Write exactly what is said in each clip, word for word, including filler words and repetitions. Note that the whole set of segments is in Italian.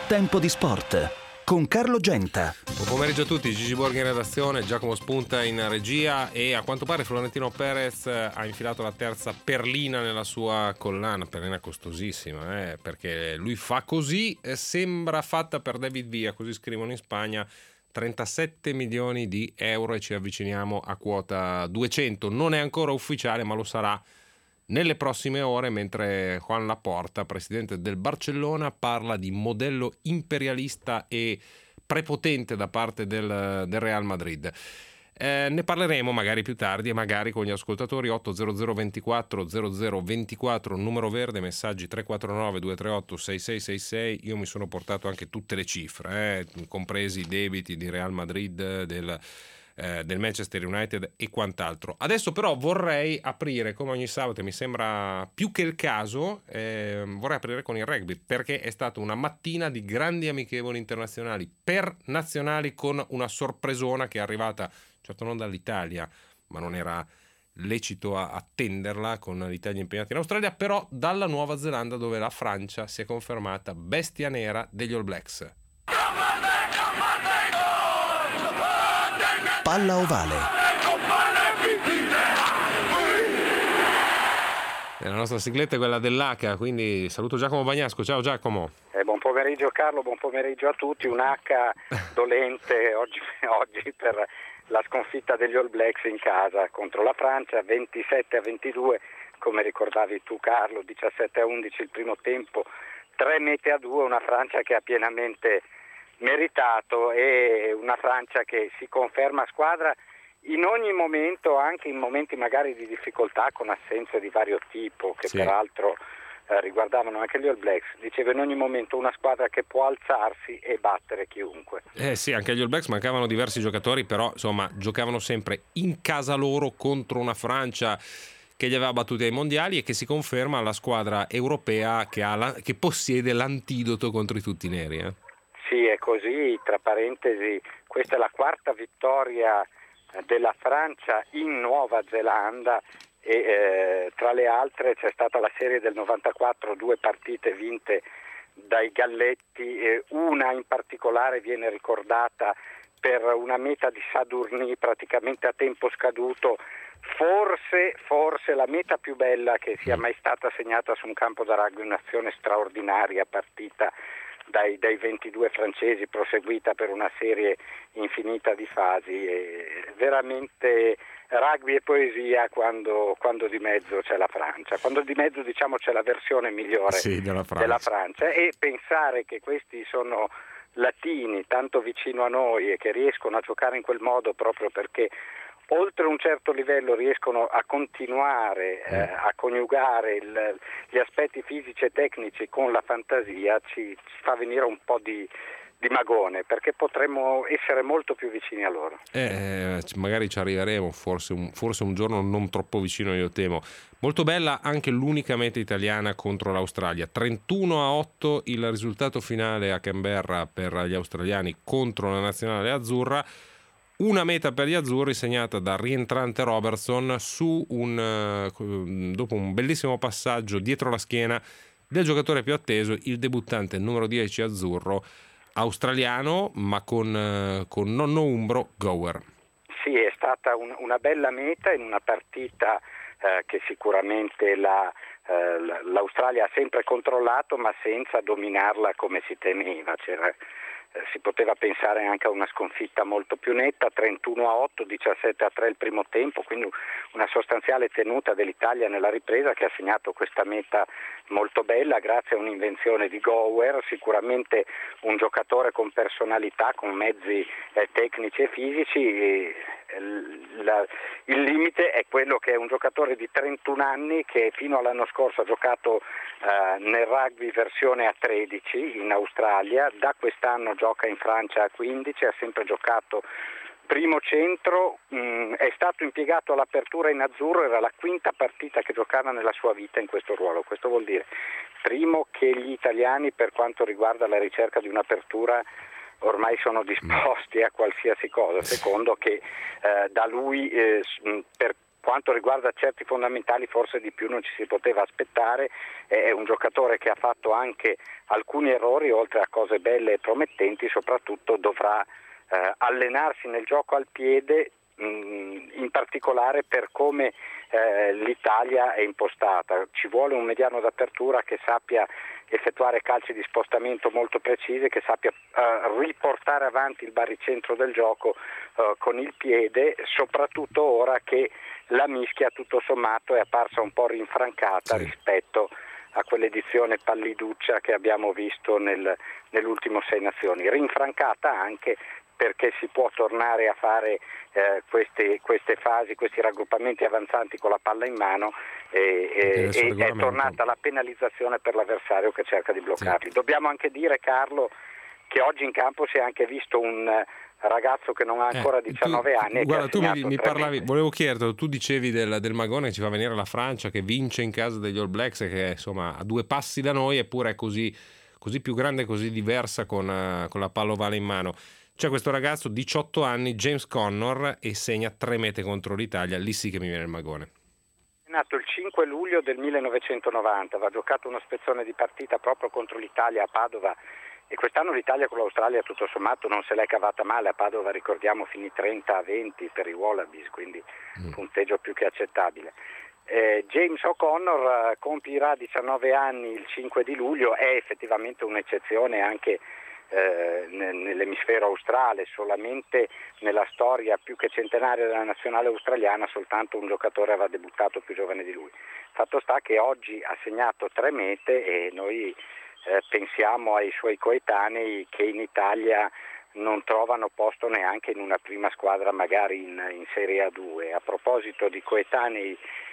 Tempo di sport con Carlo Genta. Buon pomeriggio a tutti, Gigi Borghi in redazione, Giacomo Spunta in regia e a quanto pare Florentino Perez ha infilato la terza perlina nella sua collana, perlina costosissima, eh, perché lui fa così, eh, sembra fatta per David Villa, così scrivono in Spagna, trentasette milioni di euro e ci avviciniamo a quota duecento, non è ancora ufficiale ma lo sarà nelle prossime ore, mentre Juan Laporta, presidente del Barcellona, parla di modello imperialista e prepotente da parte del, del Real Madrid. Eh, ne parleremo magari più tardi e magari con gli ascoltatori. Otto zero zero ventiquattro zero zero ventiquattro, numero verde, messaggi tre quattro nove due tre otto sei sei sei sei. Io mi sono portato anche tutte le cifre, eh, compresi i debiti di Real Madrid, del Eh, del Manchester United e quant'altro. Adesso però vorrei aprire, come ogni sabato mi sembra più che il caso, eh, vorrei aprire con il rugby, perché è stata una mattina di grandi amichevoli internazionali per nazionali, con una sorpresona che è arrivata, certo non dall'Italia, ma non era lecito a attenderla con l'Italia impegnata in Australia, però dalla Nuova Zelanda, dove la Francia si è confermata bestia nera degli All Blacks. Palla ovale. La nostra sigletta è quella dell'H, quindi saluto Giacomo Bagnasco. Ciao Giacomo. Eh, buon pomeriggio Carlo, buon pomeriggio a tutti. Un H dolente oggi, oggi per la sconfitta degli All Blacks in casa contro la Francia, ventisette a ventidue, come ricordavi tu Carlo, diciassette a undici il primo tempo, tre mete a due, una Francia che ha pienamente meritato e una Francia che si conferma squadra in ogni momento, anche in momenti magari di difficoltà con assenze di vario tipo che sì. peraltro eh, riguardavano anche gli All Blacks. Dicevo, in ogni momento una squadra che può alzarsi e battere chiunque. Eh sì, anche agli All Blacks mancavano diversi giocatori, però insomma giocavano sempre in casa loro contro una Francia che li aveva battuti ai mondiali e che si conferma la squadra europea che, ha la, che possiede l'antidoto contro i tutti neri. Eh. Sì, è così, tra parentesi, questa è la quarta vittoria della Francia in Nuova Zelanda e eh, tra le altre c'è stata la serie del novantaquattro, due partite vinte dai Galletti, e una in particolare viene ricordata per una meta di Sadurní praticamente a tempo scaduto, forse, forse la meta più bella che sia mai stata segnata su un campo da rugby, un'azione straordinaria partita Dai, dai ventidue francesi, proseguita per una serie infinita di fasi, e veramente rugby e poesia quando, quando di mezzo c'è la Francia, quando di mezzo diciamo c'è la versione migliore sì, della, Francia. della Francia, e pensare che questi sono latini tanto vicino a noi e che riescono a giocare in quel modo proprio perché oltre un certo livello riescono a continuare eh, a coniugare il, gli aspetti fisici e tecnici con la fantasia, ci, ci fa venire un po' di, di magone, perché potremmo essere molto più vicini a loro. Eh, magari ci arriveremo, forse un, forse un giorno non troppo vicino, io temo. Molto bella anche l'unica meta italiana contro l'Australia, trentuno a otto il risultato finale a Canberra per gli australiani contro la nazionale azzurra. Una meta per gli azzurri segnata da rientrante Robertson su un, dopo un bellissimo passaggio dietro la schiena del giocatore più atteso, il debuttante numero dieci azzurro australiano, ma con, con nonno umbro, Gower. Sì, è stata un, una bella meta in una partita eh, che sicuramente la, eh, l'Australia ha sempre controllato, ma senza dominarla come si temeva. C'era si poteva pensare anche a una sconfitta molto più netta, trentuno a otto, diciassette a tre il primo tempo, quindi una sostanziale tenuta dell'Italia nella ripresa che ha segnato questa meta molto bella grazie a un'invenzione di Gower, sicuramente un giocatore con personalità, con mezzi eh, tecnici e fisici. E, la, il limite è quello che è un giocatore di trentuno anni che fino all'anno scorso ha giocato eh, nel rugby versione a tredici in Australia, da quest'anno gioca in Francia a quindici, ha sempre giocato primo centro, mh, è stato impiegato all'apertura in azzurro, era la quinta partita che giocava nella sua vita in questo ruolo. Questo vuol dire, primo, che gli italiani per quanto riguarda la ricerca di un'apertura ormai sono disposti a qualsiasi cosa, secondo che eh, da lui eh, per quanto riguarda certi fondamentali forse di più non ci si poteva aspettare. È un giocatore che ha fatto anche alcuni errori, oltre a cose belle e promettenti, soprattutto dovrà eh, allenarsi nel gioco al piede, mh, in particolare per come eh, l'Italia è impostata. Ci vuole un mediano d'apertura che sappia effettuare calci di spostamento molto precisi, che sappia uh, riportare avanti il baricentro del gioco uh, con il piede, soprattutto ora che la mischia tutto sommato è apparsa un po' rinfrancata sì. rispetto a quell'edizione palliduccia che abbiamo visto nel, nell'ultimo Sei Nazioni, rinfrancata anche perché si può tornare a fare eh, queste, queste fasi, questi raggruppamenti avanzanti con la palla in mano e, e, e è tornata la penalizzazione per l'avversario che cerca di bloccarli. Sì. Dobbiamo anche dire, Carlo, che oggi in campo si è anche visto un ragazzo che non ha ancora diciannove eh, tu, anni. Guarda, tu mi, mi parlavi, mesi. volevo chiederti, tu dicevi del, del Magone che ci fa venire la Francia, che vince in casa degli All Blacks e che insomma a due passi da noi, eppure è così, così più grande, così diversa con, uh, con la palla ovale in mano. C'è questo ragazzo, diciotto anni, James Connor, e segna tre mete contro l'Italia. Lì sì che mi viene il Magone. È nato il cinque luglio del millenovecentonovanta, aveva giocato uno spezzone di partita proprio contro l'Italia a Padova, e quest'anno l'Italia con l'Australia tutto sommato non se l'è cavata male. A Padova, ricordiamo, finì trenta a venti per i Wallabies, quindi mm. punteggio più che accettabile. Eh, James O'Connor eh, compirà diciannove anni il cinque di luglio, è effettivamente un'eccezione anche Eh, nell'emisfero australe. Solamente nella storia più che centenaria della nazionale australiana soltanto un giocatore aveva debuttato più giovane di lui. Fatto sta che oggi ha segnato tre mete e noi eh, pensiamo ai suoi coetanei che in Italia non trovano posto neanche in una prima squadra, magari in, in Serie A due. A proposito di coetanei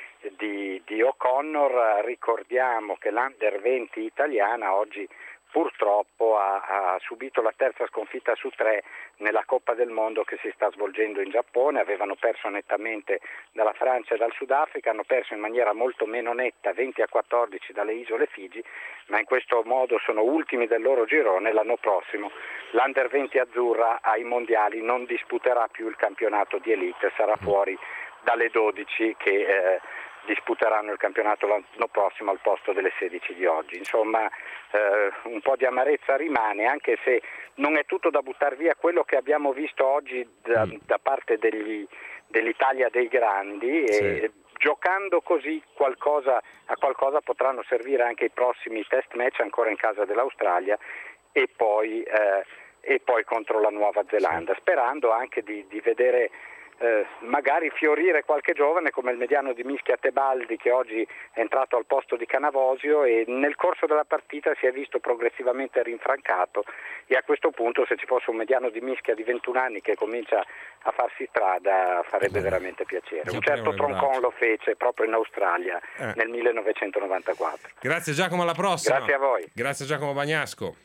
di, di O'Connor, ricordiamo che l'Under venti italiana oggi purtroppo ha, ha subito la terza sconfitta su tre nella Coppa del Mondo che si sta svolgendo in Giappone. Avevano perso nettamente dalla Francia e dal Sudafrica, hanno perso in maniera molto meno netta venti a quattordici dalle isole Figi, ma in questo modo sono ultimi del loro girone. L'anno prossimo l'Under venti azzurra ai mondiali non disputerà più il campionato di elite, sarà fuori dalle dodici che eh, disputeranno il campionato l'anno prossimo al posto delle sedici di oggi. Insomma, eh, un po' di amarezza rimane, anche se non è tutto da buttare via quello che abbiamo visto oggi da, mm. da parte degli, dell'Italia dei grandi. Sì. E giocando così qualcosa, a qualcosa potranno servire anche i prossimi test match ancora in casa dell'Australia e poi, eh, e poi contro la Nuova Zelanda, sì. sperando anche di, di vedere Eh, magari fiorire qualche giovane come il mediano di Mischia Tebaldi, che oggi è entrato al posto di Canavosio e nel corso della partita si è visto progressivamente rinfrancato, e a questo punto se ci fosse un mediano di Mischia di ventuno anni che comincia a farsi strada farebbe eh, veramente piacere. Un certo Troncon lo fece proprio in Australia eh. nel millenovecentonovantaquattro. Grazie Giacomo, alla prossima. Grazie a voi. Grazie Giacomo Bagnasco.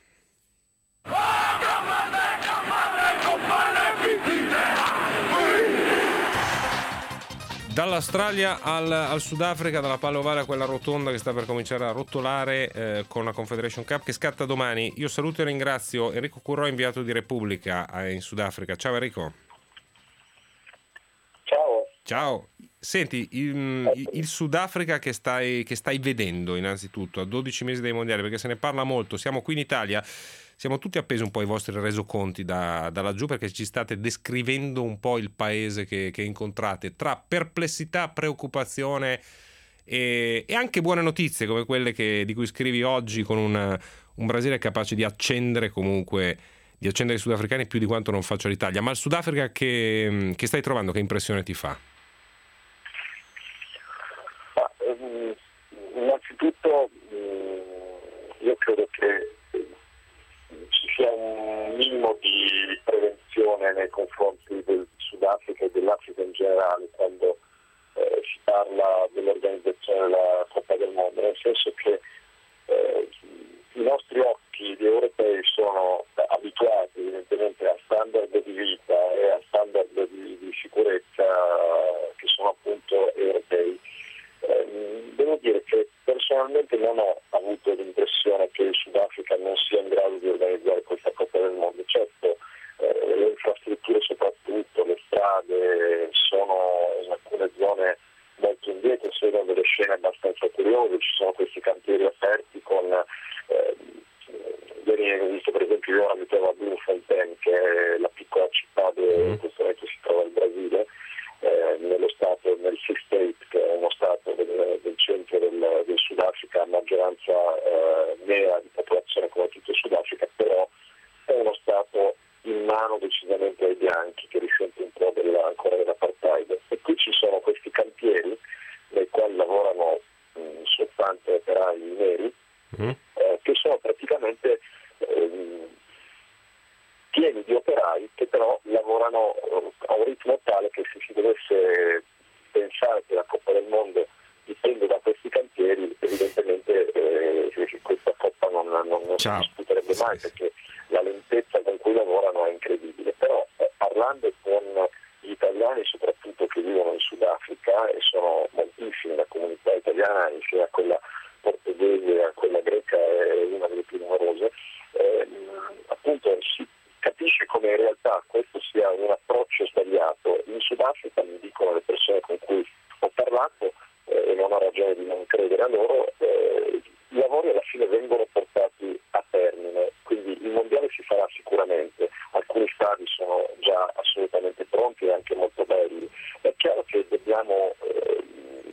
Dall'Australia al, al Sudafrica, dalla palla ovale a quella rotonda che sta per cominciare a rotolare eh, con la Confederation Cup che scatta domani. Io saluto e ringrazio Enrico Currò, inviato di Repubblica in Sudafrica. Ciao Enrico. Ciao. Ciao. Senti, il, il Sudafrica che stai, che stai vedendo innanzitutto a dodici mesi dai mondiali, perché se ne parla molto, siamo qui in Italia, siamo tutti appesi un po' ai vostri resoconti da, da laggiù, perché ci state descrivendo un po' il paese che, che incontrate, tra perplessità, preoccupazione e, e anche buone notizie come quelle che, di cui scrivi oggi, con un, un Brasile capace di accendere comunque di accendere i sudafricani più di quanto non faccia l'Italia. Ma il Sudafrica che, che stai trovando, che impressione ti fa? Ma, um, innanzitutto um, io credo che ci sia un minimo di prevenzione nei confronti del Sudafrica e dell'Africa in generale quando eh, si parla dell'organizzazione della Coppa del Mondo, nel senso che eh, i nostri occhi di europei sono abituati evidentemente a standard di vita e a standard di, di sicurezza che sono appunto europei. Eh, devo dire che personalmente non ho avuto l'impressione che il Sudafrica non sia in grado di organizzare questa Coppa del Mondo. Certo, eh, le infrastrutture, soprattutto le strade, sono in alcune zone sono delle scene abbastanza curiose, ci sono questi cantieri aperti con eh, ieri ho visto per esempio, io abitavo a Bloemfontein, che è la piccola città dove in questo momento si trova il Brasile, eh, nello stato, nel Free State, che è uno stato del, del centro del, del Sudafrica, a maggioranza eh, nera di popolazione come tutto il Sudafrica, però è uno stato in mano decisamente ai bianchi, che risente un po' della, ancora dell'apartheid. E qui ci sono questi cantieri nei quali lavorano mh, soltanto operai neri, mm. eh, che sono praticamente eh, pieni di operai che però lavorano eh, a un ritmo tale che se si dovesse pensare che la Coppa del Mondo dipende da questi cantieri, evidentemente eh, questa Coppa non, non, non si disputerebbe mai, perché la lentezza con cui lavorano è incredibile. Però eh, parlando con gli italiani soprattutto che vivono in Sudafrica, e sono moltissimi, la comunità italiana insieme a quella portoghese e a quella greca è una delle più numerose, eh, appunto si capisce come in realtà questo sia un approccio sbagliato. In Sudafrica, mi dicono le persone con cui ho parlato, eh, e non ho ragione di non credere a loro, eh, i lavori alla fine vengono portati a termine, quindi il mondiale si farà sicuramente, alcuni stadi sono già assolutamente pronti e anche molto belli. È chiaro che dobbiamo eh,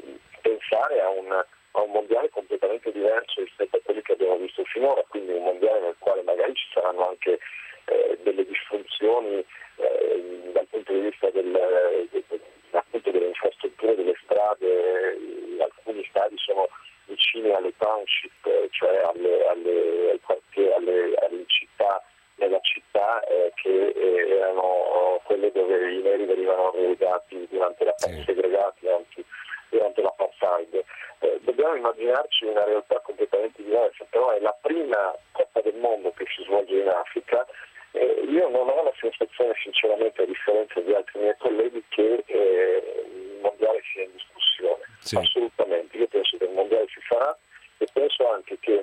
pensare a un, a un mondiale completamente diverso rispetto a quelli che abbiamo visto finora, quindi un mondiale nel quale magari ci saranno anche eh, delle disfunzioni eh, dal punto di vista del, del, appunto delle infrastrutture, delle strade. Alcuni stadi sono vicini alle township, cioè alle, alle, ai quartieri, alle, alle città, nella città eh, che eh, erano quelle dove i neri venivano relegati durante la sì. segregati anzi durante l'apartheid. Eh, dobbiamo immaginarci una realtà completamente diversa, però è la prima Coppa del Mondo che si svolge in Africa. Eh, io non ho la sensazione, sinceramente, a differenza di altri miei colleghi, che eh, il mondiale sia in discussione. Sì. Assolutamente. Io penso che il mondiale si farà e penso anche che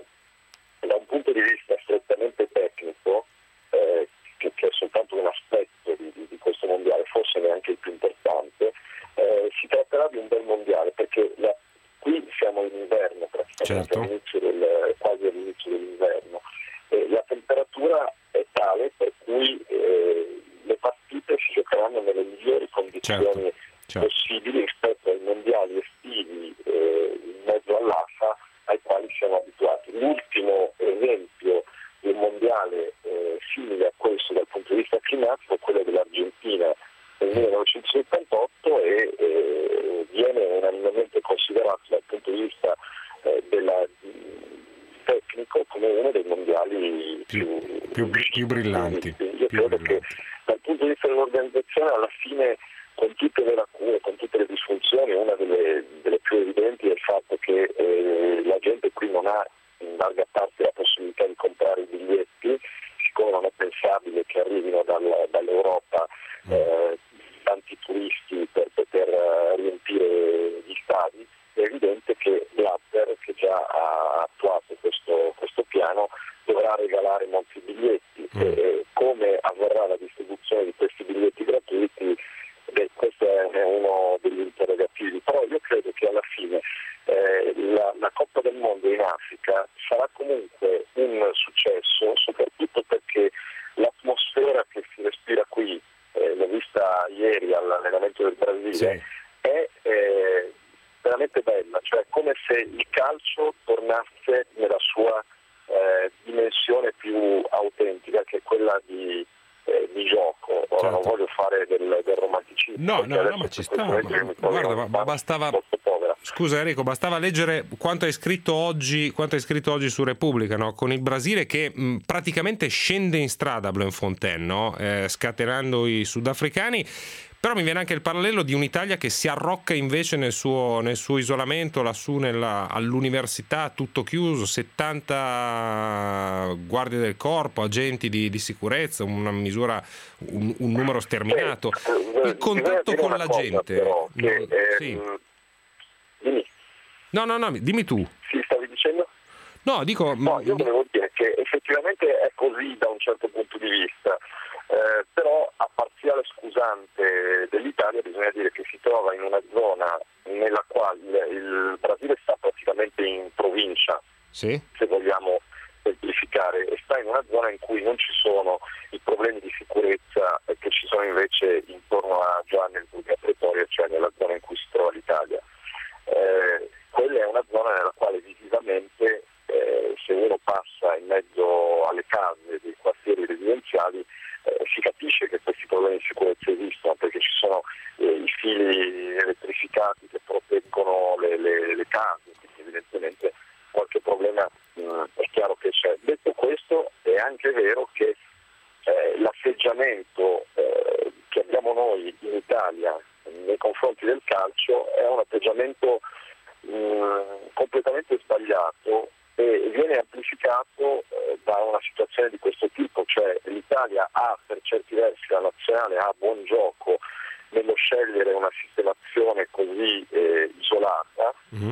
da un punto di vista strettamente tecnico, eh, che, che è soltanto un aspetto di, di, di questo mondiale, forse neanche il più importante, eh, si tratterà di un bel mondiale, perché la, qui siamo in inverno, praticamente certo. all'inizio del, quasi all'inizio dell'inverno. Eh, la temperatura è tale per cui eh, le partite si giocheranno nelle migliori condizioni certo. Certo. possibili rispetto ai mondiali estivi eh, in mezzo all'A F A ai quali siamo abituati. L'ultimo esempio di un mondiale eh, simile a questo dal punto di vista climatico è quello dell'Argentina nel millenovecentosettantotto e eh, viene unanimemente considerato dal punto di vista eh, della, tecnico come uno dei mondiali più, più, più, più brillanti. Io più credo brillanti. che dal punto di vista dell'organizzazione alla fine, con tutte le lacune, con tutte le disfunzioni, una delle, delle più evidenti è il fatto che eh, la gente qui non ha in larga parte la possibilità di comprare i biglietti, siccome non è pensabile che arrivino dal, dall'Europa eh, tanti turisti per poter uh, riempire gli stadi. È evidente che Blatter, che già ha attuato questo, questo piano, dovrà regalare molti biglietti. Mm. E come avverrà la distribuzione di questi biglietti gratuiti, beh, questo è uno degli interrogativi. Però io credo che alla fine eh, la, la Coppa del Mondo in Africa sarà comunque un successo, soprattutto perché l'atmosfera che si respira qui, eh, l'ho vista ieri all'allenamento del Brasile, sì. è eh, veramente bella, cioè come se il calcio tornasse nella sua eh, dimensione più autentica, che è quella di, eh, di gioco. Ora certo. non voglio fare del, del romanticismo. No, no, no, ma ci sta. Ma, guarda, ma, ma bastava. Scusa Enrico, bastava leggere quanto hai scritto oggi, quanto hai scritto oggi su Repubblica, no? Con il Brasile che mh, praticamente scende in strada a Bloemfontein, no? eh, scatenando i sudafricani. Però mi viene anche il parallelo di un'Italia che si arrocca invece nel suo, nel suo isolamento, lassù nella, all'università, tutto chiuso, settanta guardie del corpo, agenti di, di sicurezza, una misura, un, un numero sterminato. Il contatto con la gente. Però, che, eh, sì. dimmi. No, no, no, dimmi tu. Sì, stavi dicendo? No, dico... No, io volevo dire che effettivamente è così da un certo punto di vista. Eh, però a parziale scusante dell'Italia bisogna dire che si trova in una zona nella quale il sì. se vogliamo semplificare, e sta in una zona in cui non ci sono i problemi di sicurezza che ci sono invece intorno a Giovanni il Vulga Pretoria, cioè nella zona in cui si trova l'Italia. Eh, quella è una zona nella quale visivamente eh, se uno passa in mezzo alle case dei quartieri residenziali eh, si capisce che questi problemi di sicurezza esistono, perché ci sono eh, i fili elettrificati che proteggono le, le, le case, quindi evidentemente qualche problema mh, è chiaro che c'è. Detto questo, è anche vero che eh, l'atteggiamento eh, che abbiamo noi in Italia nei confronti del calcio è un atteggiamento mh, completamente sbagliato e viene amplificato eh, da una situazione di questo tipo, cioè l'Italia ha per certi versi, la nazionale ha buon gioco nello scegliere una sistemazione così eh, isolata, mm-hmm.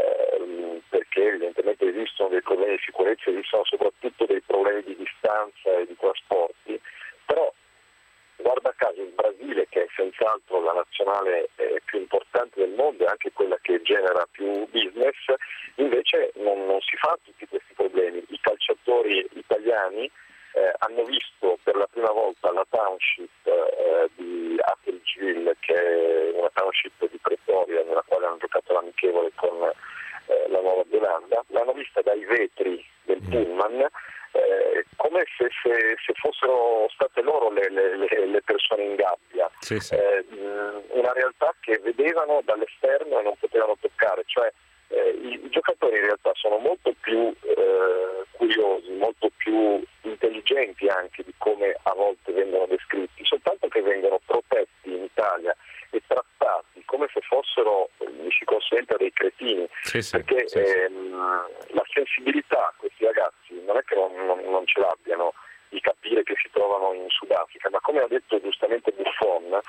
eh, perché evidentemente esistono dei problemi di sicurezza, esistono soprattutto dei problemi di distanza e di trasporti, però guarda caso il Brasile, che è senz'altro la nazionale eh, più importante del mondo e anche quella che genera più business, invece non, non si fa tutti questi problemi. I calciatori italiani eh, hanno visto per la prima volta la township eh, di Atteridgeville, che è una township di Pretoria nella quale hanno giocato l'amichevole con eh, la Nuova Zelanda, l'hanno vista dai vetri del pullman eh, come se, se, se fossero state loro le, le, le persone in gabbia, sì, sì. Eh, una realtà che vedevano dall'esterno e non potevano toccare, cioè eh, i, i giocatori in realtà sono molto più eh, curiosi, molto più intelligenti anche di come a volte vengono descritti, soltanto che vengono protetti in Italia e trattati come se fossero, mi si consenta, dei cretini, sì, sì, perché sì, sì. Ehm, la sensibilità questi ragazzi non è che non, non, non ce l'abbiano di capire che si trovano in Sudafrica, ma come ha detto giustamente Buffon,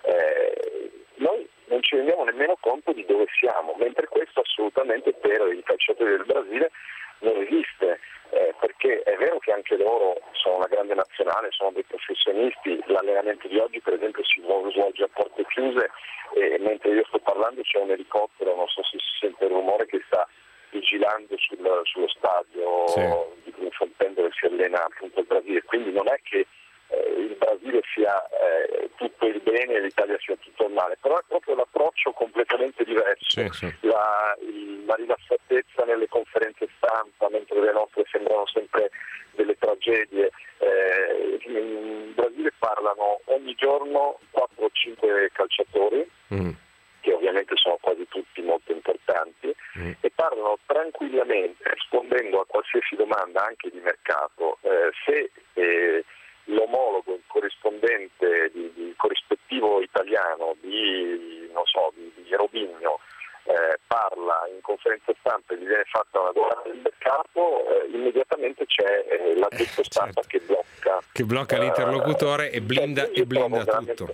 eh, noi non ci rendiamo nemmeno conto di dove siamo, mentre questo assolutamente per i calciatori del Brasile non esiste, eh, perché è vero che anche loro sono una grande nazionale, sono dei professionisti, l'allenamento di oggi per esempio si svolge a porte chiuse e mentre io sto parlando c'è un elicottero, non so se si sente il rumore, che sta vigilando sul, sullo stadio sì. di Bloemfontein dove si allena appunto il Brasile, quindi non è che eh, il Brasile sia eh, tutto il bene e l'Italia sia tutto il male, però è proprio l'approccio completamente diverso, sì, sì. La, il, la rilassatezza nelle conferenze stampa, mentre le nostre sembrano sempre delle tragedie. Eh, in Brasile parlano ogni giorno quattro o cinque calciatori, mm. che ovviamente sono quasi tutti molto importanti, mm. e parlano tranquillamente, rispondendo a qualsiasi domanda anche di mercato. Eh, se eh, l'omologo, il corrispondente, di, di corrispettivo italiano di, non so, di, di Robinho eh, parla in conferenza stampa e gli viene fatta una domanda del mercato, eh, immediatamente c'è eh, l'addetto stampa certo. che blocca. Che blocca l'interlocutore eh, e blinda, e blinda tutto.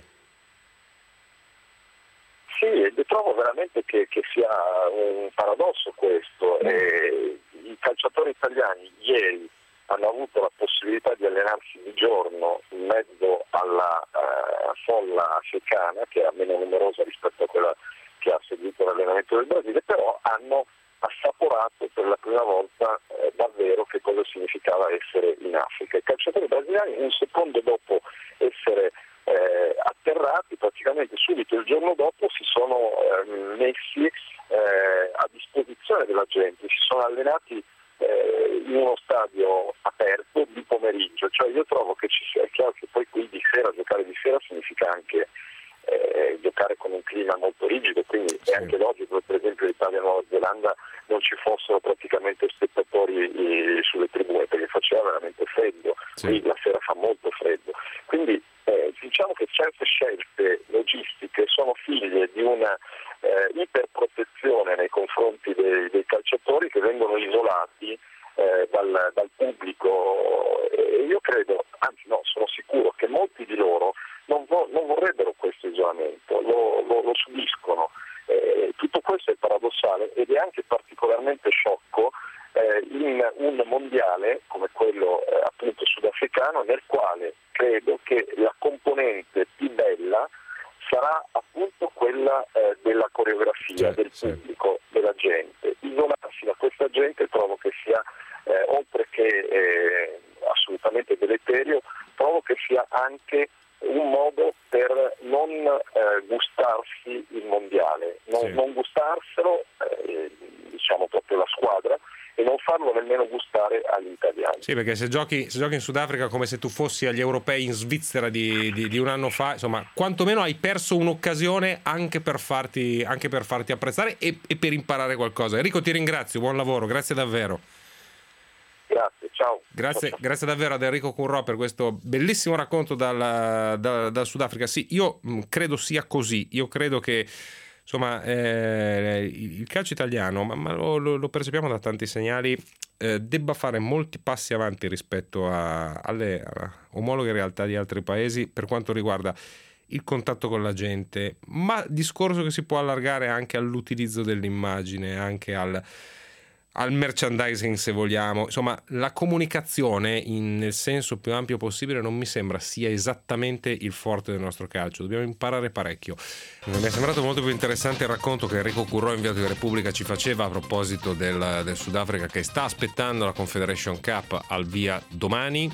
Sì, e trovo veramente che, che sia un paradosso questo. Eh, i calciatori italiani ieri hanno avuto la possibilità di allenarsi di giorno in mezzo alla uh, folla africana, che è meno numerosa rispetto a quella che ha seguito l'allenamento del Brasile, però hanno assaporato per la prima volta eh, davvero che cosa significava essere in Africa. I calciatori brasiliani un secondo dopo essere eh, atterrati, praticamente subito il giorno dopo si sono eh, messi eh, a disposizione della gente, si sono allenati eh, in uno stadio aperto di pomeriggio, cioè io trovo che ci sia, è chiaro che poi qui di sera, giocare di sera significa anche Eh, giocare con un clima molto rigido, quindi sì. È anche logico che per esempio l'Italia e Nuova Zelanda non ci fossero praticamente spettatori eh, sulle tribune, perché faceva veramente freddo, sì. Qui la sera fa molto freddo, quindi eh, diciamo che certe scelte logistiche sono figlie di una eh, iperprotezione nei confronti dei, dei calciatori che vengono isolati eh, dal, dal pubblico, e io credo, anzi no, sono sicuro che molti di loro Non, vo- non vorrebbero questo isolamento, lo, lo, lo subiscono. Eh, tutto questo è paradossale ed è anche particolarmente sciocco eh, in un mondiale come quello eh, appunto sudafricano, nel quale credo che la componente più bella sarà appunto quella eh, della coreografia, sì, del pubblico, sì. della gente. Isolarsi da questa gente trovo che sia eh, gustarsi il mondiale, non, sì. non gustarselo, eh, diciamo proprio la squadra, e non farlo nemmeno gustare agli italiani. Sì, perché se giochi, se giochi in Sudafrica come se tu fossi agli europei in Svizzera di, di, di un anno fa, insomma, quantomeno hai perso un'occasione anche per farti, anche per farti apprezzare e, e per imparare qualcosa. Enrico, ti ringrazio, buon lavoro, grazie davvero. Grazie, ciao. Grazie, ciao, ciao. grazie davvero ad Enrico Currò per questo bellissimo racconto dal, dal, dal Sudafrica. Sì, io mh, credo sia così, io credo che insomma eh, il calcio italiano, ma, ma lo, lo, lo percepiamo da tanti segnali, eh, debba fare molti passi avanti rispetto a, alle a omologhe realtà di altri paesi per quanto riguarda il contatto con la gente, ma discorso che si può allargare anche all'utilizzo dell'immagine, anche al al merchandising, se vogliamo. Insomma, la comunicazione in, nel senso più ampio possibile non mi sembra sia esattamente il forte del nostro calcio. Dobbiamo imparare parecchio. Mi è sembrato molto più interessante il racconto che Enrico Currò, inviato di Repubblica, ci faceva a proposito del, del Sudafrica, che sta aspettando la Confederation Cup al via domani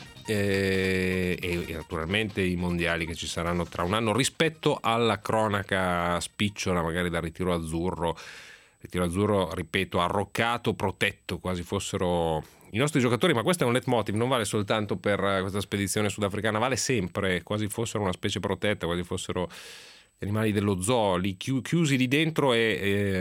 e, e, e naturalmente i mondiali che ci saranno tra un anno, rispetto alla cronaca spicciola magari dal ritiro azzurro. Il tiro azzurro, ripeto, arroccato, protetto, quasi fossero i nostri giocatori, ma questo è un leitmotiv, non vale soltanto per questa spedizione sudafricana, vale sempre, quasi fossero una specie protetta, quasi fossero gli animali dello zoo, lì chiusi lì dentro e,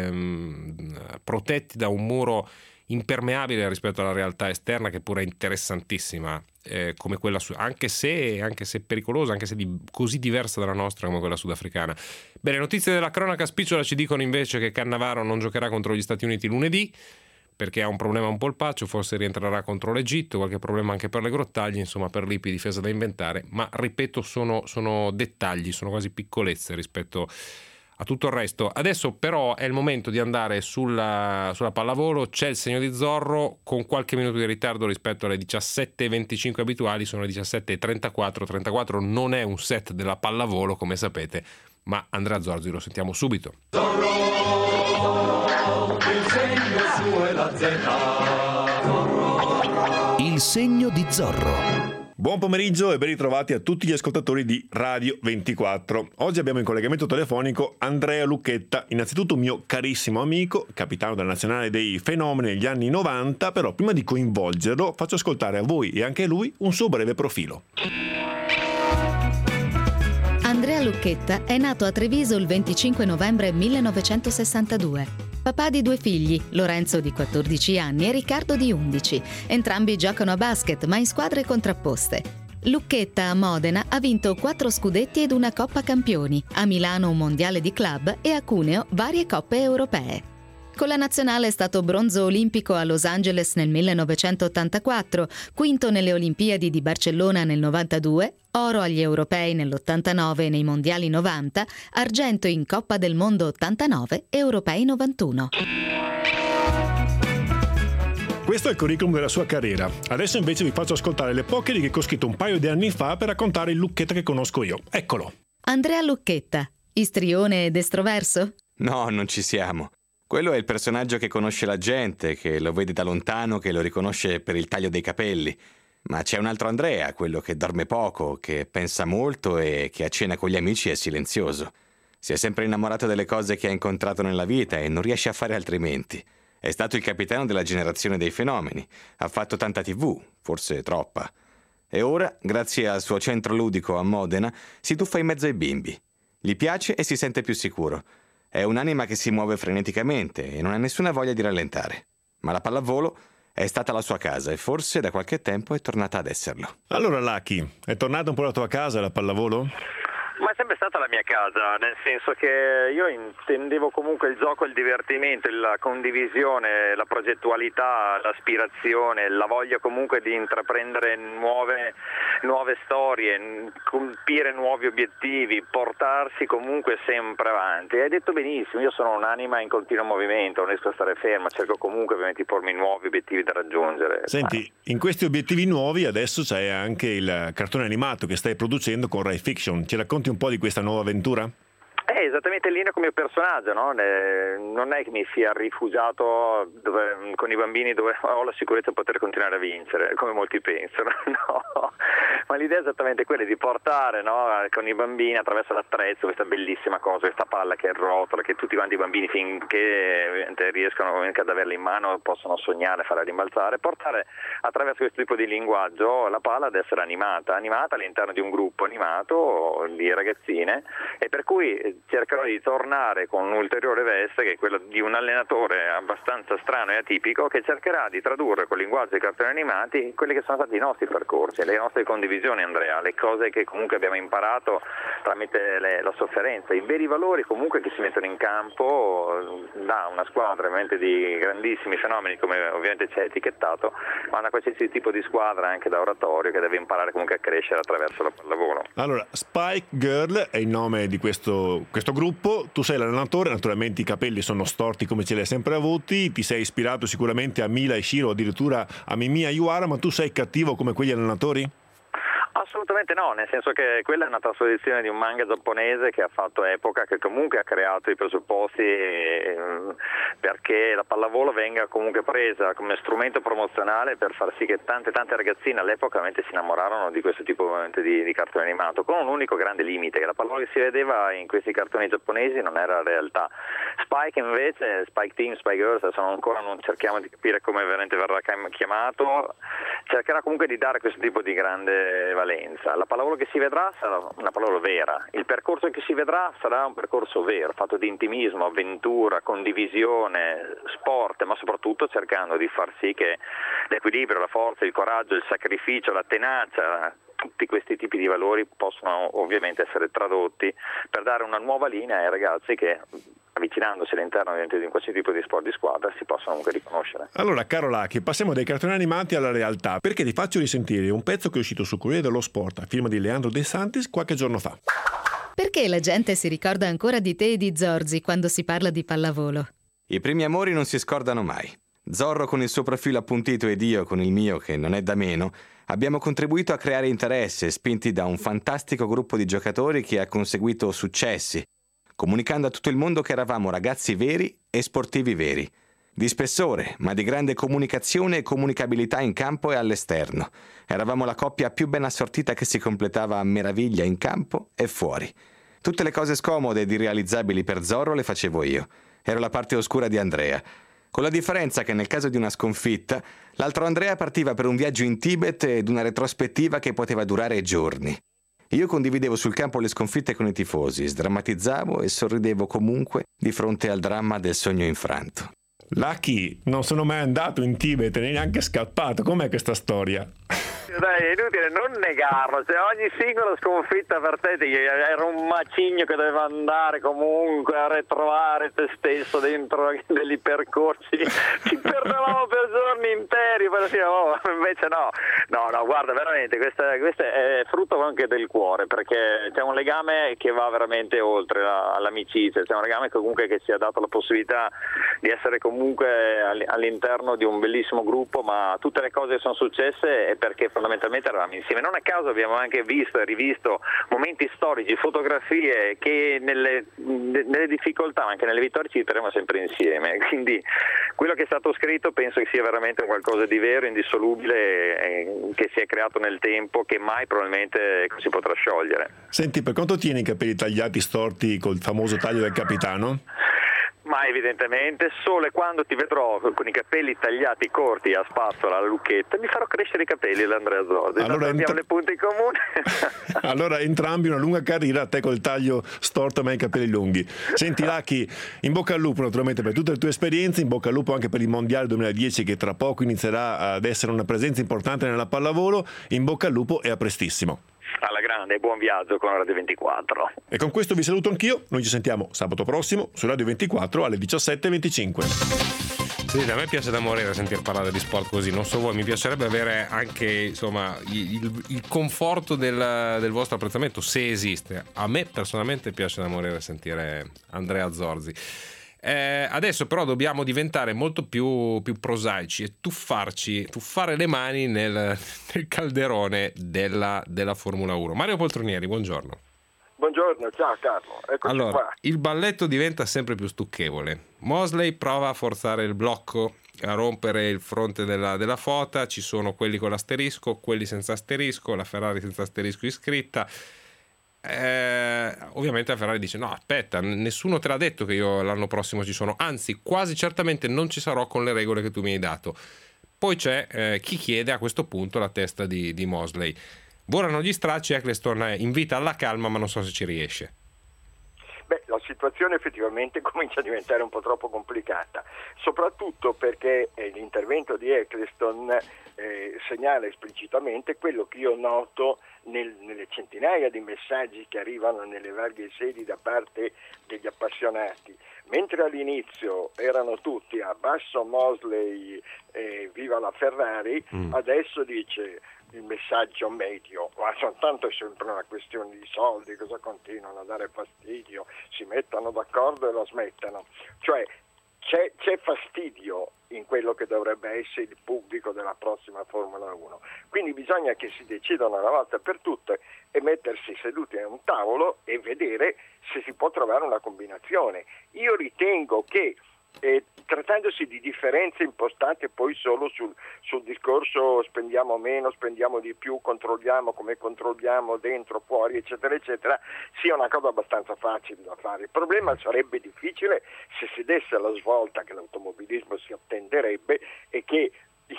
e protetti da un muro impermeabile rispetto alla realtà esterna, che pure è interessantissima, eh, come quella su- anche se anche se pericolosa, anche se di- così diversa dalla nostra come quella sudafricana. Bene, notizie della cronaca spicciola ci dicono invece che Cannavaro non giocherà contro gli Stati Uniti lunedì perché ha un problema un polpaccio, forse rientrerà contro l'Egitto, qualche problema anche per le grottaglie, insomma per l'I P I difesa da inventare, ma ripeto sono, sono dettagli, sono quasi piccolezze rispetto a tutto il resto. Adesso però è il momento di andare sulla, sulla pallavolo, c'è il segno di Zorro con qualche minuto di ritardo rispetto alle diciassette e venticinque abituali, sono le diciassette e trentaquattro, trentaquattro non è un set della pallavolo come sapete, ma Andrea Zorzi lo sentiamo subito. Zorro, il segno suo è la Z. Il segno di Zorro. Buon pomeriggio e ben ritrovati a tutti gli ascoltatori di Radio ventiquattro. Oggi abbiamo in collegamento telefonico Andrea Lucchetta, innanzitutto un mio carissimo amico, capitano della nazionale dei fenomeni negli anni novanta, però prima di coinvolgerlo faccio ascoltare a voi e anche a lui un suo breve profilo. Andrea Lucchetta è nato a Treviso il venticinque novembre millenovecentosessantadue. Papà di due figli, Lorenzo di quattordici anni e Riccardo di undici. Entrambi giocano a basket, ma in squadre contrapposte. Lucchetta a Modena ha vinto quattro scudetti ed una Coppa Campioni, a Milano un mondiale di club e a Cuneo varie coppe europee. Con la nazionale è stato bronzo olimpico a Los Angeles nel millenovecentottantaquattro, quinto nelle Olimpiadi di Barcellona nel novantadue, oro agli europei nell'ottantanove e nei mondiali novanta, argento in Coppa del Mondo ottantanove e europei novantuno. Questo è il curriculum della sua carriera. Adesso invece vi faccio ascoltare le poche righe che ho scritto un paio di anni fa per raccontare il Lucchetta che conosco io. Eccolo. Andrea Lucchetta, istrione ed estroverso? No, non ci siamo. Quello è il personaggio che conosce la gente, che lo vede da lontano, che lo riconosce per il taglio dei capelli. Ma c'è un altro Andrea, quello che dorme poco, che pensa molto e che a cena con gli amici è silenzioso. Si è sempre innamorato delle cose che ha incontrato nella vita e non riesce a fare altrimenti. È stato il capitano della generazione dei fenomeni. Ha fatto tanta tivù, forse troppa. E ora, grazie al suo centro ludico a Modena, si tuffa in mezzo ai bimbi. Gli piace e si sente più sicuro. È un'anima che si muove freneticamente e non ha nessuna voglia di rallentare. Ma la pallavolo è stata la sua casa e forse da qualche tempo è tornata ad esserlo. Allora Lucky, è tornata un po' la tua casa la pallavolo? Ma è sempre stata la mia casa, nel senso che io intendevo comunque il gioco, il divertimento, la condivisione, la progettualità, l'aspirazione, la voglia comunque di intraprendere nuove, nuove storie, colpire nuovi obiettivi, portarsi comunque sempre avanti. Hai detto benissimo, io sono un'anima in continuo movimento, non riesco a stare ferma, cerco comunque ovviamente di pormi nuovi obiettivi da raggiungere. Senti, in questi obiettivi nuovi adesso c'è anche il cartone animato che stai producendo con Rai Fiction. Ci racconti un po' di questa nuova avventura? Eh, esattamente in linea con il mio personaggio, no? Non è che mi sia rifugiato dove, con i bambini dove ho la sicurezza di poter continuare a vincere, come molti pensano, no? Ma l'idea è esattamente quella di portare, no, con i bambini attraverso l'attrezzo questa bellissima cosa, questa palla che rotola, che tutti quanti i bambini finché riescono ad averla in mano possono sognare, farla rimbalzare, portare attraverso questo tipo di linguaggio la palla ad essere animata, animata all'interno di un gruppo animato di ragazzine, e per cui cercherò di tornare con un'ulteriore veste che è quella di un allenatore abbastanza strano e atipico che cercherà di tradurre col linguaggio dei cartoni animati quelli che sono stati i nostri percorsi, le nostre condivisioni, Andrea, le cose che comunque abbiamo imparato tramite le, la sofferenza, i veri valori comunque che si mettono in campo da una squadra ovviamente di grandissimi fenomeni come ovviamente c'è etichettato, ma da qualsiasi tipo di squadra anche da oratorio che deve imparare comunque a crescere attraverso la pallavolo. Allora, Spike Girl è il nome di questo, questo gruppo, tu sei l'allenatore, naturalmente i capelli sono storti come ce li hai sempre avuti, ti sei ispirato sicuramente a Mila e Shiro, addirittura a Mimi Ayuara, ma tu sei cattivo come quegli allenatori? Assolutamente no, nel senso che quella è una trasposizione di un manga giapponese che ha fatto epoca, che comunque ha creato i presupposti perché la pallavolo venga comunque presa come strumento promozionale per far sì che tante tante ragazzine all'epoca si innamorarono di questo tipo di, di cartone animato, con un unico grande limite, che la pallavolo che si vedeva in questi cartoni giapponesi non era la realtà. Spike invece, Spike Team, Spike Girls, adesso ancora non cerchiamo di capire come veramente verrà chiamato, cercherà comunque di dare questo tipo di grande valenza. La pallavolo che si vedrà sarà una pallavolo vera, il percorso che si vedrà sarà un percorso vero, fatto di intimismo, avventura, condivisione, sport, ma soprattutto cercando di far sì che l'equilibrio, la forza, il coraggio, il sacrificio, la tenacia, tutti questi tipi di valori possono ovviamente essere tradotti per dare una nuova linea ai ragazzi che, avvicinandosi all'interno di un qualsiasi tipo di sport di squadra, si possono comunque riconoscere. Allora, caro Lucky, passiamo dai cartoni animati alla realtà, perché ti faccio risentire un pezzo che è uscito su Corriere dello Sport, film di Leandro De Santis, qualche giorno fa. Perché la gente si ricorda ancora di te e di Zorzi quando si parla di pallavolo? I primi amori non si scordano mai. Zorro con il suo profilo appuntito ed io con il mio, che non è da meno, abbiamo contribuito a creare interesse, spinti da un fantastico gruppo di giocatori che ha conseguito successi, comunicando a tutto il mondo che eravamo ragazzi veri e sportivi veri, di spessore, ma di grande comunicazione e comunicabilità in campo e all'esterno. Eravamo la coppia più ben assortita che si completava a meraviglia in campo e fuori. Tutte le cose scomode ed irrealizzabili per Zorro le facevo io. Ero la parte oscura di Andrea. Con la differenza che nel caso di una sconfitta, l'altro Andrea partiva per un viaggio in Tibet ed una retrospettiva che poteva durare giorni. Io condividevo sul campo le sconfitte con i tifosi, sdrammatizzavo e sorridevo comunque di fronte al dramma del sogno infranto. Lucky, non sono mai andato in Tibet, neanche scappato. Com'è questa storia? Dai, è inutile non negarlo, cioè, ogni singola sconfitta per te era un macigno che doveva andare comunque a ritrovare te stesso dentro degli percorsi, ci perdevamo per giorni interi, per dire, oh, invece no, no, no, guarda, veramente questo è frutto anche del cuore, perché c'è un legame che va veramente oltre la, all'amicizia, c'è un legame comunque che ci ha dato la possibilità di essere comunque all'interno di un bellissimo gruppo, ma tutte le cose che sono successe è perché fondamentalmente eravamo insieme. Non a caso abbiamo anche visto e rivisto momenti storici, fotografie che nelle, nelle difficoltà ma anche nelle vittorie ci ritroviamo sempre insieme, quindi quello che è stato scritto penso che sia veramente qualcosa di vero, indissolubile, eh, che si è creato nel tempo, che mai probabilmente si potrà sciogliere. Senti, per quanto tieni i capelli tagliati storti col famoso taglio del capitano? Ma evidentemente solo e quando ti vedrò con i capelli tagliati corti a spazzola alla Lucchetta mi farò crescere i capelli l'Andrea Zorzi. Allora abbiamo entra... le punte in comune. Allora entrambi una lunga carriera, a te col taglio storto, a me i capelli lunghi. Senti Lucky, in bocca al lupo naturalmente per tutte le tue esperienze, in bocca al lupo anche per il Mondiale duemiladieci che tra poco inizierà ad essere una presenza importante nella pallavolo, in bocca al lupo e a prestissimo. Alla grande, buon viaggio con Radio ventiquattro. E con questo vi saluto anch'io, noi ci sentiamo sabato prossimo su Radio ventiquattro alle diciassette e venticinque. Sì, a me piace da morire sentir parlare di sport così, non so voi, mi piacerebbe avere anche insomma il, il conforto del, del vostro apprezzamento, se esiste. A me personalmente piace da morire sentire Andrea Zorzi. Eh, adesso però dobbiamo diventare molto più, più prosaici e tuffarci, tuffare le mani nel, nel calderone della, della Formula uno. Mario Poltronieri, buongiorno. Buongiorno, ciao Carlo. Eccoci allora, qua. Il balletto diventa sempre più stucchevole. Mosley prova a forzare il blocco, a rompere il fronte della, della FOTA, ci sono quelli con l'asterisco, quelli senza asterisco, la Ferrari senza asterisco iscritta. Eh, ovviamente la Ferrari dice no aspetta, nessuno te l'ha detto che io l'anno prossimo ci sono, anzi quasi certamente non ci sarò con le regole che tu mi hai dato. Poi c'è eh, chi chiede a questo punto la testa di, di Mosley. Volano gli stracci, Eccleston invita alla calma ma non so se ci riesce. Beh, la situazione effettivamente comincia a diventare un po' troppo complicata, soprattutto perché eh, l'intervento di Eccleston eh, segnala esplicitamente quello che io noto nel, nelle centinaia di messaggi che arrivano nelle varie sedi da parte degli appassionati. Mentre all'inizio erano tutti a basso Mosley, eh, viva la Ferrari, mm. adesso dice il messaggio medio, ma soltanto è sempre una questione di soldi, cosa continuano a dare fastidio, si mettono d'accordo e la smettano, cioè c'è, c'è fastidio in quello che dovrebbe essere il pubblico della prossima Formula uno, quindi bisogna che si decidano una volta per tutte e mettersi seduti a un tavolo e vedere se si può trovare una combinazione. Io ritengo che Eh, trattandosi di differenze impostate poi solo sul, sul discorso spendiamo meno, spendiamo di più, controlliamo come controlliamo dentro, fuori, eccetera, eccetera, sia una cosa abbastanza facile da fare. Il problema sarebbe difficile se si desse la svolta che l'automobilismo si attenderebbe e che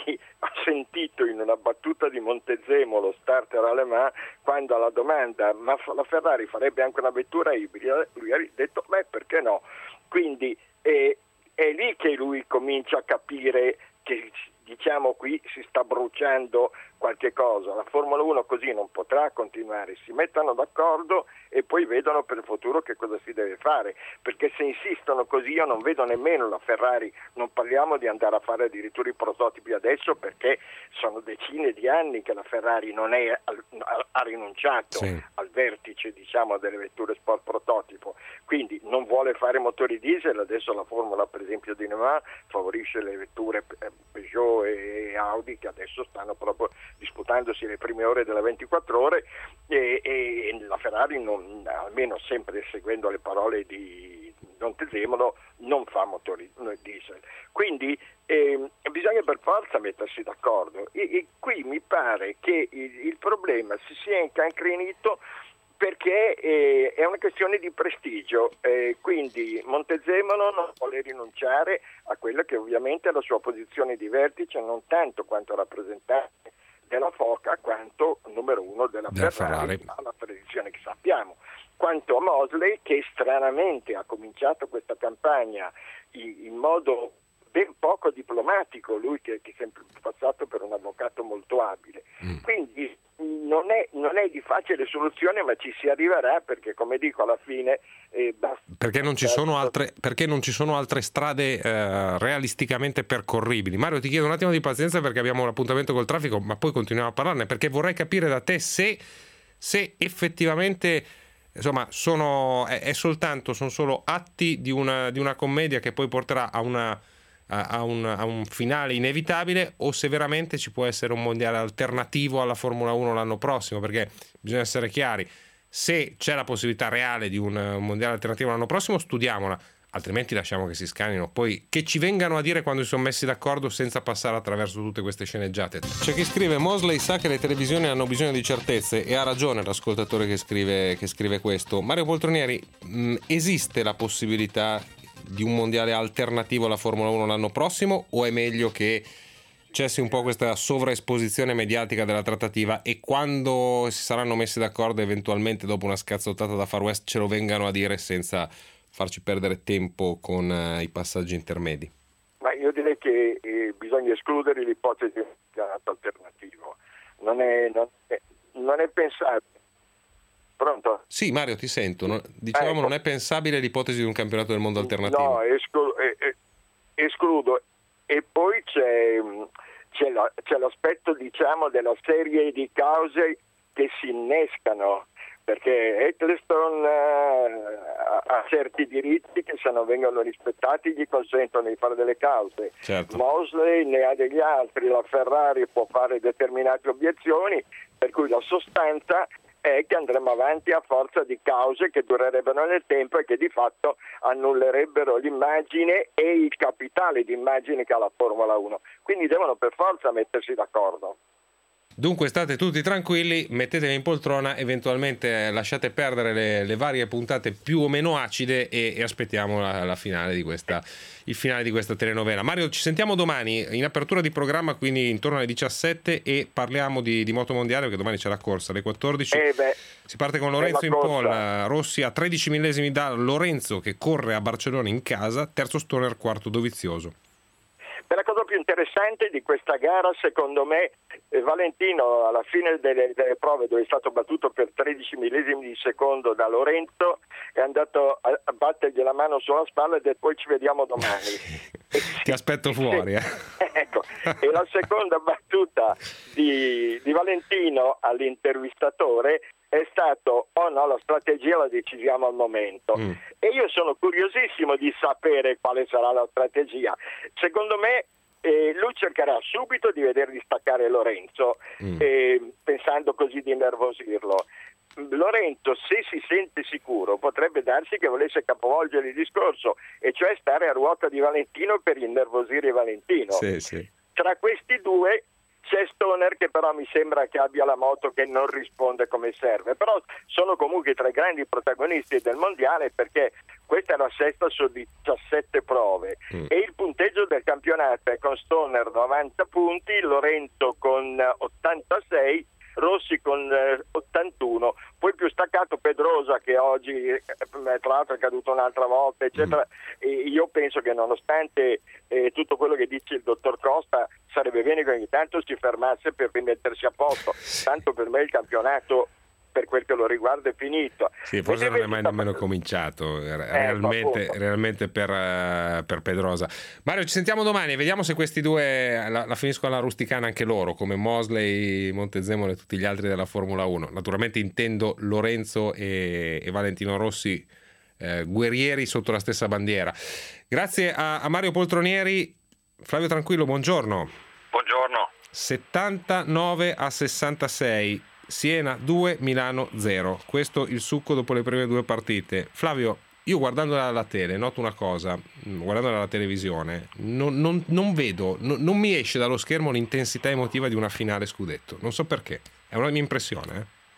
ha sentito in una battuta di Montezemolo, starter alle Mans, quando alla domanda ma la Ferrari farebbe anche una vettura ibrida, lui ha detto beh perché no, quindi eh, è lì che lui comincia a capire che, diciamo, qui si sta bruciando qualche cosa. La Formula uno così non potrà continuare, si mettano d'accordo e poi vedono per il futuro che cosa si deve fare, perché se insistono così io non vedo nemmeno la Ferrari, non parliamo di andare a fare addirittura i prototipi adesso, perché sono decine di anni che la Ferrari non è ha rinunciato sì. al vertice, diciamo, delle vetture sport prototipo, quindi non vuole fare motori diesel. Adesso la formula per esempio di Le Mans favorisce le vetture Peugeot e Audi che adesso stanno proprio disputandosi le prime ore della ventiquattro ore e, e la Ferrari non, almeno sempre seguendo le parole di Montezemolo, non fa motori diesel, quindi eh, bisogna per forza mettersi d'accordo e, e qui mi pare che il, il problema si sia incancrenito perché eh, è una questione di prestigio, eh, quindi Montezemolo non vuole rinunciare a quella che ovviamente è la sua posizione di vertice, non tanto quanto rappresentante della FOCA quanto numero uno della Ferrari, Ferrari. alla tradizione che sappiamo, quanto a Mosley che stranamente ha cominciato questa campagna in, in modo ben poco diplomatico, lui che, che è sempre passato per un avvocato molto abile, mm. quindi non è, non è di facile soluzione, ma ci si arriverà perché, come dico, alla fine eh, basta. Perché non ci sono altre, perché non ci sono altre strade eh, realisticamente percorribili. Mario, ti chiedo un attimo di pazienza perché abbiamo un appuntamento col traffico, ma poi continuiamo a parlarne, perché vorrei capire da te se, se effettivamente insomma sono è, è soltanto sono solo atti di una, di una commedia che poi porterà a una A un, a un finale inevitabile, o se veramente ci può essere un mondiale alternativo alla Formula uno l'anno prossimo, perché bisogna essere chiari: se c'è la possibilità reale di un mondiale alternativo l'anno prossimo studiamola, altrimenti lasciamo che si scanino, poi che ci vengano a dire quando si sono messi d'accordo senza passare attraverso tutte queste sceneggiate. C'è chi scrive: Mosley sa che le televisioni hanno bisogno di certezze, e ha ragione l'ascoltatore che scrive, che scrive questo. Mario Poltronieri, mh, esiste la possibilità di un mondiale alternativo alla Formula uno l'anno prossimo, o è meglio che cessi un po' questa sovraesposizione mediatica della trattativa e quando si saranno messi d'accordo eventualmente dopo una scazzottata da Far West ce lo vengano a dire senza farci perdere tempo con uh, i passaggi intermedi? Ma io direi che eh, bisogna escludere l'ipotesi di un campionato alternativo, non è, non è, non è pensabile. Pronto? Sì, Mario, ti sento. No? Dicevamo, ecco, non è pensabile l'ipotesi di un campionato del mondo alternativo. No, esclu- eh, escludo. E poi c'è, c'è, la, c'è l'aspetto, diciamo, della serie di cause che si innescano, perché Eccleston eh, ha certi diritti che, se non vengono rispettati, gli consentono di fare delle cause. Certo. Mosley ne ha degli altri, la Ferrari può fare determinate obiezioni, per cui la sostanza è che andremo avanti a forza di cause che durerebbero nel tempo e che di fatto annullerebbero l'immagine e il capitale di immagine che ha la Formula uno. Quindi devono per forza mettersi d'accordo. Dunque state tutti tranquilli, mettetevi in poltrona, eventualmente lasciate perdere le, le varie puntate più o meno acide e, e aspettiamo la, la finale di questa, il finale di questa telenovela. Mario, ci sentiamo domani in apertura di programma, quindi intorno alle diciassette, e parliamo di, di moto mondiale, perché domani c'è la corsa alle quattordici. Eh beh, si parte con Lorenzo in pole, Rossi a tredici millesimi da Lorenzo che corre a Barcellona in casa, terzo Stoner, quarto Dovizioso. Per la cosa più interessante di questa gara, secondo me, eh, Valentino alla fine delle, delle prove, dove è stato battuto per tredici millesimi di secondo da Lorenzo, è andato a, a battergli la mano sulla spalla e ha detto poi ci vediamo domani. Ti aspetto fuori. Eh. Ecco. E la seconda battuta di, di Valentino all'intervistatore è stato oh no, la strategia la decidiamo al momento. Mm. E io sono curiosissimo di sapere quale sarà la strategia. Secondo me eh, lui cercherà subito di vedere di staccare Lorenzo, mm. eh, pensando così di innervosirlo. Lorenzo, se si sente sicuro, potrebbe darsi che volesse capovolgere il discorso, e cioè stare a ruota di Valentino per innervosire Valentino. Sì, sì. Tra questi due c'è Stoner, che però mi sembra che abbia la moto che non risponde come serve, però sono comunque tra i grandi protagonisti del mondiale, perché questa è la sesta su diciassette prove mm. e il punteggio del campionato è con Stoner novanta punti, Lorenzo con ottantasei, Rossi con eh, ottantuno, poi più staccato Pedrosa, che oggi eh, tra l'altro è caduto un'altra volta eccetera. Mm. E io penso che nonostante eh, tutto quello che dice il dottor Costa, sarebbe bene che ogni tanto si fermasse per rimettersi a posto, tanto per me il campionato per quel che lo riguarda è finito. Sì, forse non è mai nemmeno cominciato realmente, ecco, realmente per, uh, per Pedrosa. Mario, ci sentiamo domani e vediamo se questi due la, la finiscono alla rusticana anche loro, come Mosley, Montezemolo e tutti gli altri della Formula uno. Naturalmente intendo Lorenzo e, e Valentino Rossi, eh, guerrieri sotto la stessa bandiera. Grazie a, a Mario Poltronieri. Flavio Tranquillo, buongiorno. Buongiorno. settantanove a sessantasei, Siena due, Milano zero. Questo il succo dopo le prime due partite. Flavio, io guardandola alla tele noto una cosa, guardandola alla televisione, non, non, non vedo, non, non mi esce dallo schermo l'intensità emotiva di una finale scudetto. Non so perché, è una mia impressione.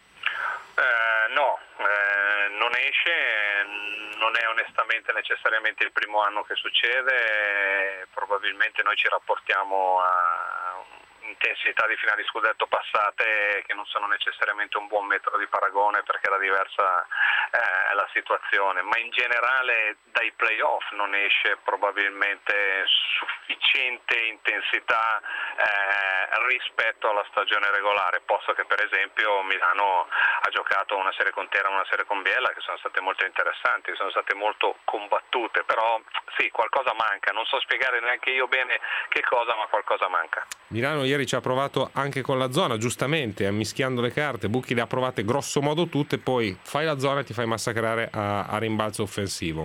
Eh? Eh, no, eh, non esce, non è onestamente necessariamente il primo anno che succede, probabilmente noi ci rapportiamo a intensità di finali scudetto passate che non sono necessariamente un buon metro di paragone, perché era diversa eh, la situazione, ma in generale dai playoff non esce probabilmente sufficiente intensità eh, rispetto alla stagione regolare, posto che per esempio Milano ha giocato una serie con Teramo, una serie con Biella, che sono state molto interessanti, sono state molto combattute, però sì, qualcosa manca, non so spiegare neanche io bene che cosa, ma qualcosa manca. Milano ieri ci ha provato anche con la zona, giustamente, mischiando le carte. Bucchi le ha provate grosso modo tutte, poi fai la zona e ti fai massacrare a, a rimbalzo offensivo.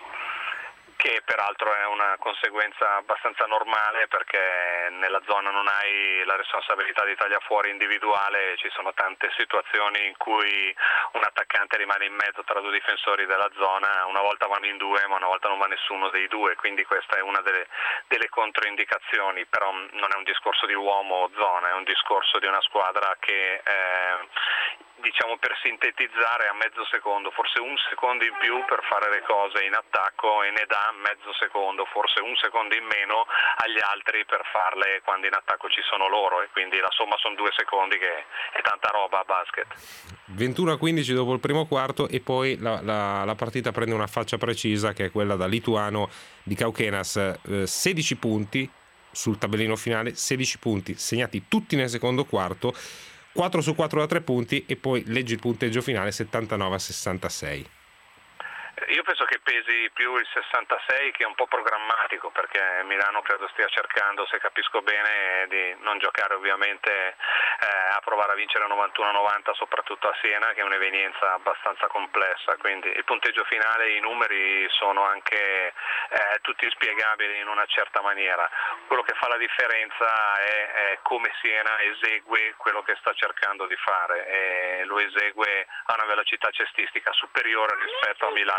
Che peraltro è una conseguenza abbastanza normale, perché nella zona non hai la responsabilità di taglia fuori individuale, ci sono tante situazioni in cui un attaccante rimane in mezzo tra due difensori della zona, una volta vanno in due ma una volta non va nessuno dei due, quindi questa è una delle, delle controindicazioni, però non è un discorso di uomo o zona, è un discorso di una squadra che eh, diciamo, per sintetizzare, a mezzo secondo, forse un secondo in più per fare le cose in attacco e ne dà mezzo secondo, forse un secondo in meno agli altri per farle quando in attacco ci sono loro, e quindi la somma sono due secondi, che è tanta roba a basket. ventuno a quindici dopo il primo quarto, e poi la, la, la partita prende una faccia precisa, che è quella da lituano di Kaukenas, eh, sedici punti sul tabellino finale, sedici punti segnati tutti nel secondo quarto, quattro su quattro da tre punti, e poi leggi il punteggio finale settantanove a sessantasei. Io penso che pesi più il sessantasei, che è un po' programmatico, perché Milano credo stia cercando, se capisco bene, di non giocare ovviamente eh, a provare a vincere novantuno novanta, soprattutto a Siena, che è un'evenienza abbastanza complessa, quindi il punteggio finale, i numeri sono anche eh, tutti spiegabili in una certa maniera. Quello che fa la differenza è, è come Siena esegue quello che sta cercando di fare, e lo esegue a una velocità cestistica superiore rispetto a Milano.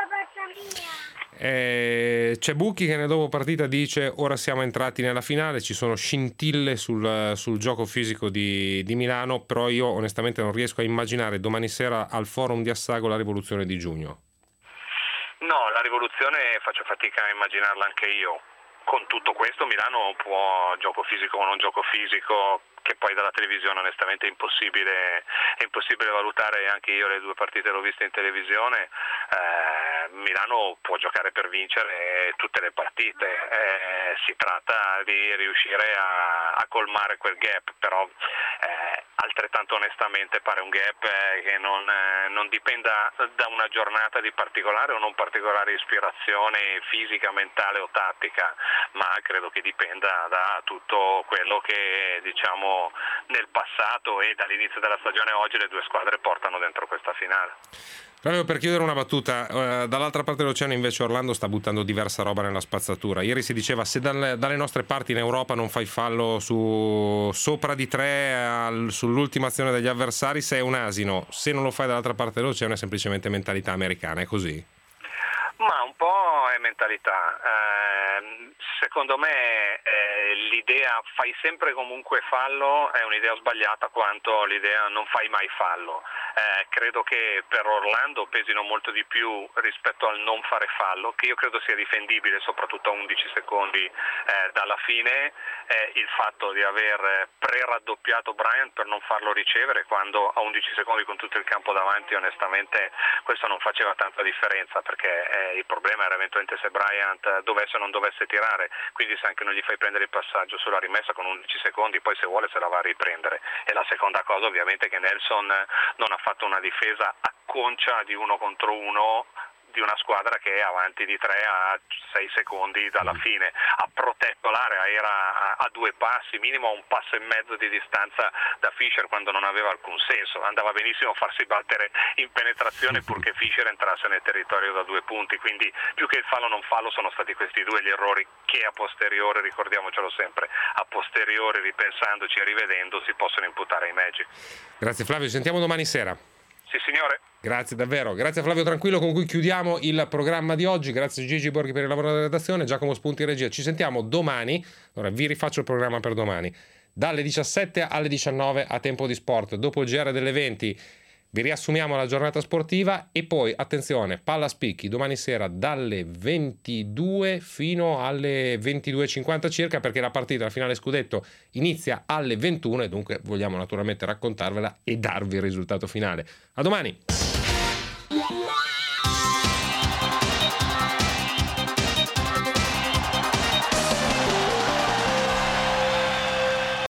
Eh, c'è Bucchi che nel dopo partita dice: ora siamo entrati nella finale, ci sono scintille sul, sul gioco fisico di, di Milano, però io onestamente non riesco a immaginare domani sera al forum di Assago la rivoluzione di giugno. No, la rivoluzione faccio fatica a immaginarla anche io. Con tutto questo Milano può, gioco fisico o non gioco fisico, che poi dalla televisione onestamente è impossibile, è impossibile valutare, anche io le due partite l'ho viste in televisione, eh, Milano può giocare per vincere tutte le partite, eh, si tratta di riuscire a, a colmare quel gap, però eh, altrettanto onestamente pare un gap eh, che non, eh, non dipenda da una giornata di particolare o non particolare ispirazione fisica, mentale o tattica, ma credo che dipenda da tutto quello che diciamo nel passato e dall'inizio della stagione a oggi le due squadre portano dentro questa finale. Proprio per chiudere una battuta, eh, dall'altra parte dell'oceano invece Orlando sta buttando diversa roba nella spazzatura. Ieri si diceva: se dalle, dalle nostre parti in Europa non fai fallo su sopra di tre al, sull'ultima azione degli avversari sei un asino, se non lo fai dall'altra parte dell'oceano è semplicemente mentalità americana, è così? Ma un po' è mentalità. Eh, secondo me eh, l'idea fai sempre comunque fallo è un'idea sbagliata quanto l'idea non fai mai fallo. Eh, credo che per Orlando pesino molto di più rispetto al non fare fallo, che io credo sia difendibile soprattutto a undici secondi eh, dalla fine, eh, il fatto di aver pre-raddoppiato Bryant per non farlo ricevere, quando a undici secondi con tutto il campo davanti onestamente questo non faceva tanta differenza, perché eh, il problema era eventualmente se Bryant dovesse o non dovesse tirare, quindi se anche non gli fai prendere il passaggio sulla rimessa con undici secondi, poi se vuole se la va a riprendere. E la seconda cosa ovviamente è che Nelson non ha fatto una difesa a concia di uno contro uno di una squadra che è avanti di tre a sei secondi dalla fine, ha protetto l'area, era a due passi, minimo a un passo e mezzo di distanza da Fischer, quando non aveva alcun senso, andava benissimo a farsi battere in penetrazione purché Fischer entrasse nel territorio da due punti, quindi più che il fallo non fallo sono stati questi due gli errori che a posteriori, ricordiamocelo sempre, a posteriori ripensandoci e rivedendo si possono imputare ai Magic. Grazie Flavio, ci sentiamo domani sera. Sì signore. Grazie davvero, grazie a Flavio Tranquillo con cui chiudiamo il programma di oggi, grazie a Gigi Borghi per il lavoro della redazione, Giacomo Spunti in regia. Ci sentiamo domani, ora vi rifaccio il programma per domani, dalle diciassette alle diciannove a Tempo di Sport, dopo il G R delle venti vi riassumiamo la giornata sportiva e poi attenzione, palla spicchi domani sera dalle ventidue fino alle ventidue e cinquanta circa, perché la partita, la finale scudetto, inizia alle ventuno e dunque vogliamo naturalmente raccontarvela e darvi il risultato finale. A domani!